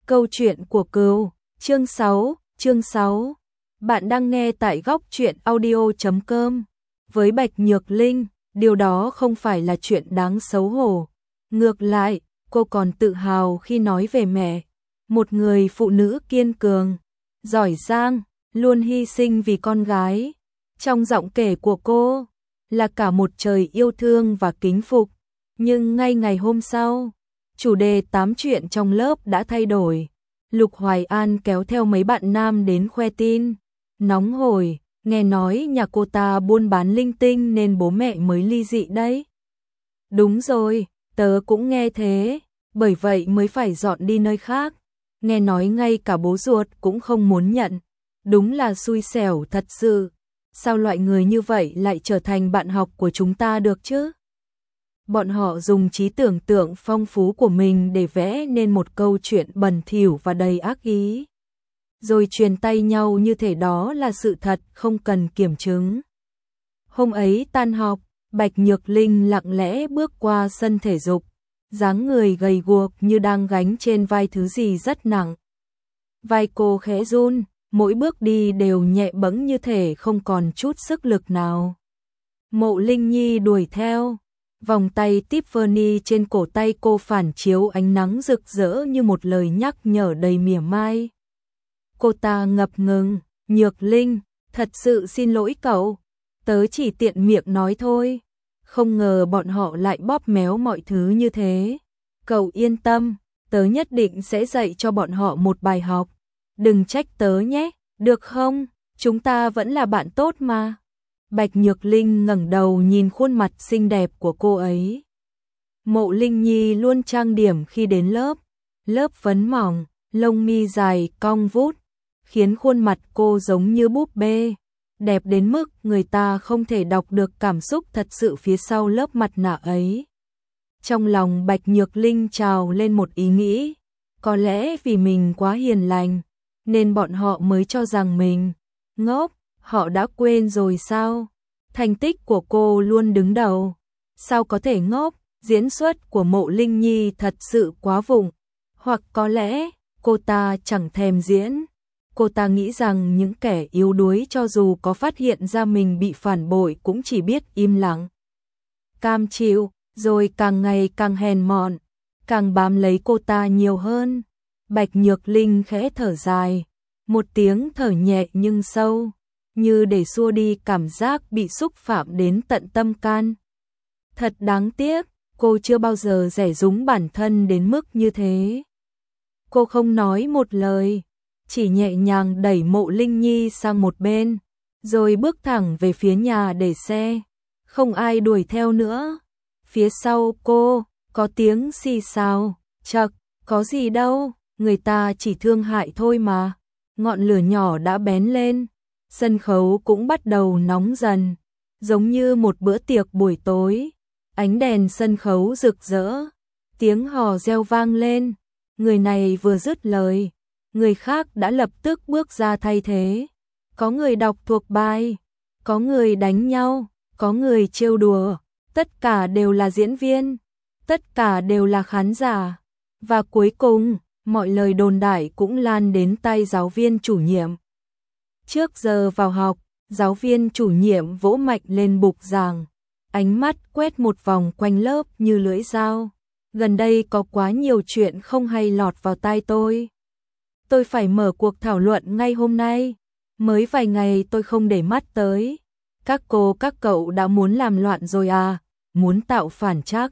Câu chuyện của cừu, chương 6. Bạn đang nghe tại góc truyện audio.com. Với Bạch Nhược Linh, điều đó không phải là chuyện đáng xấu hổ. Ngược lại, cô còn tự hào khi nói về mẹ. Một người phụ nữ kiên cường, giỏi giang, luôn hy sinh vì con gái. Trong giọng kể của cô, là cả một trời yêu thương và kính phục. Nhưng ngay ngày hôm sau, chủ đề tám chuyện trong lớp đã thay đổi. Lục Hoài An kéo theo mấy bạn nam đến khoe tin. Nóng hổi, nghe nói nhà cô ta buôn bán linh tinh nên bố mẹ mới ly dị đấy. Đúng rồi, tớ cũng nghe thế, bởi vậy mới phải dọn đi nơi khác. Nghe nói ngay cả bố ruột cũng không muốn nhận. Đúng là xui xẻo thật sự. Sao loại người như vậy lại trở thành bạn học của chúng ta được chứ? Bọn họ dùng trí tưởng tượng phong phú của mình để vẽ nên một câu chuyện bẩn thỉu và đầy ác ý. Rồi truyền tay nhau như thể đó là sự thật không cần kiểm chứng. Hôm ấy tan học, Bạch Nhược Linh lặng lẽ bước qua sân thể dục, dáng người gầy guộc như đang gánh trên vai thứ gì rất nặng. Vai cô khẽ run, mỗi bước đi đều nhẹ bẫng như thể không còn chút sức lực nào. Mộ Linh Nhi đuổi theo. Vòng tay Tiffany trên cổ tay cô phản chiếu ánh nắng rực rỡ như một lời nhắc nhở đầy mỉa mai. Cô ta ngập ngừng, Nhược Linh, thật sự xin lỗi cậu, tớ chỉ tiện miệng nói thôi. Không ngờ bọn họ lại bóp méo mọi thứ như thế. Cậu yên tâm, tớ nhất định sẽ dạy cho bọn họ một bài học. Đừng trách tớ nhé, được không? Chúng ta vẫn là bạn tốt mà. Bạch Nhược Linh ngẩng đầu nhìn khuôn mặt xinh đẹp của cô ấy. Mộ Linh Nhi luôn trang điểm khi đến lớp. Lớp phấn mỏng, lông mi dài cong vút, khiến khuôn mặt cô giống như búp bê. Đẹp đến mức người ta không thể đọc được cảm xúc thật sự phía sau lớp mặt nạ ấy. Trong lòng Bạch Nhược Linh trào lên một ý nghĩ. Có lẽ vì mình quá hiền lành, nên bọn họ mới cho rằng mình ngốc. Họ đã quên rồi sao? Thành tích của cô luôn đứng đầu. Sao có thể ngốc? Diễn xuất của Mộ Linh Nhi thật sự quá vụng. Hoặc có lẽ cô ta chẳng thèm diễn. Cô ta nghĩ rằng những kẻ yếu đuối cho dù có phát hiện ra mình bị phản bội cũng chỉ biết im lặng, cam chịu, rồi càng ngày càng hèn mọn, càng bám lấy cô ta nhiều hơn. Bạch Nhược Linh khẽ thở dài, một tiếng thở nhẹ nhưng sâu, như để xua đi cảm giác bị xúc phạm đến tận tâm can. Thật đáng tiếc, cô chưa bao giờ dè dúng bản thân đến mức như thế. Cô không nói một lời, chỉ nhẹ nhàng đẩy Mộ Linh Nhi sang một bên, rồi bước thẳng về phía nhà để xe. Không ai đuổi theo nữa. Phía sau cô, có tiếng xì xào, chậc, có gì đâu, người ta chỉ thương hại thôi mà. Ngọn lửa nhỏ đã bén lên. Sân khấu cũng bắt đầu nóng dần, giống như một bữa tiệc buổi tối. Ánh đèn sân khấu rực rỡ, tiếng hò reo vang lên. Người này vừa dứt lời, người khác đã lập tức bước ra thay thế. Có người đọc thuộc bài, có người đánh nhau, có người trêu đùa. Tất cả đều là diễn viên, tất cả đều là khán giả. Và cuối cùng, mọi lời đồn đại cũng lan đến tai giáo viên chủ nhiệm. Trước giờ vào học, giáo viên chủ nhiệm vỗ mạnh lên bục giảng, ánh mắt quét một vòng quanh lớp như lưỡi dao. Gần đây có quá nhiều chuyện không hay lọt vào tai tôi. Tôi phải mở cuộc thảo luận ngay hôm nay. Mới vài ngày tôi không để mắt tới. Các cô các cậu đã muốn làm loạn rồi à, muốn tạo phản chắc.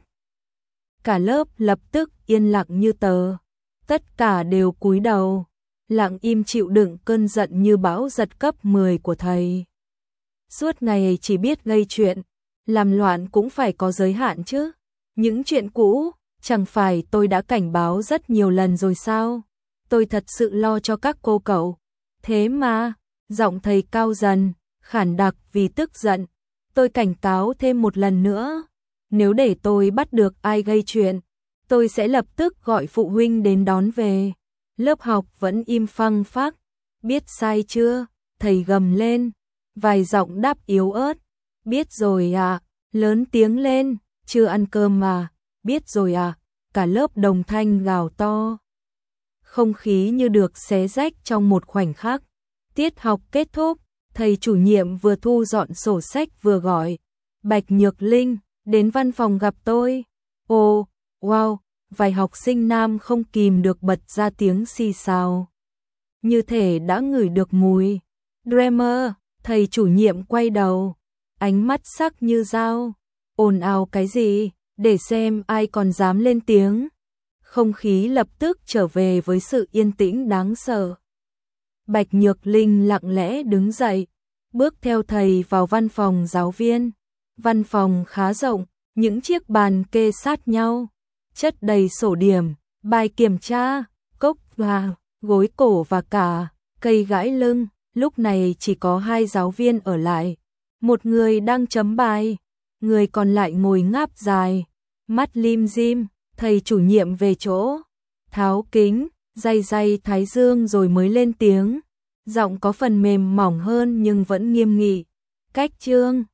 Cả lớp lập tức yên lặng như tờ. Tất cả đều cúi đầu, lặng im chịu đựng cơn giận như bão giật cấp 10 của thầy. Suốt ngày chỉ biết gây chuyện, làm loạn cũng phải có giới hạn chứ. Những chuyện cũ, chẳng phải tôi đã cảnh báo rất nhiều lần rồi sao? Tôi thật sự lo cho các cô cậu. Thế mà, giọng thầy cao dần, khản đặc vì tức giận. Tôi cảnh cáo thêm một lần nữa. Nếu để tôi bắt được ai gây chuyện, tôi sẽ lập tức gọi phụ huynh đến đón về. Lớp học vẫn im phăng phắc. Biết sai chưa? Thầy gầm lên. Vài giọng đáp yếu ớt. Biết rồi à? Lớn tiếng lên. Chưa ăn cơm mà. Biết rồi à? Cả lớp đồng thanh gào to. không khí như được xé rách trong một khoảnh khắc. Tiết học kết thúc, thầy chủ nhiệm vừa thu dọn sổ sách vừa gọi, Bạch Nhược Linh, đến văn phòng gặp tôi. Ồ, wow, vài học sinh nam không kìm được bật ra tiếng xì xào. Như thể đã ngửi được mùi. Dreamer, thầy chủ nhiệm quay đầu, ánh mắt sắc như dao. Ồn ào cái gì, để xem ai còn dám lên tiếng. Không khí lập tức trở về với sự yên tĩnh đáng sợ. Bạch Nhược Linh lặng lẽ đứng dậy, bước theo thầy vào văn phòng giáo viên. Văn phòng khá rộng, những chiếc bàn kê sát nhau, chất đầy sổ điểm, bài kiểm tra, cốc và gối cổ và cả cây gãi lưng. Lúc này chỉ có 2 giáo viên ở lại, một người đang chấm bài, người còn lại ngồi ngáp dài, mắt lim dim. Thầy chủ nhiệm về chỗ, tháo kính, day thái dương rồi mới lên tiếng, giọng có phần mềm mỏng hơn nhưng vẫn nghiêm nghị. Cách chương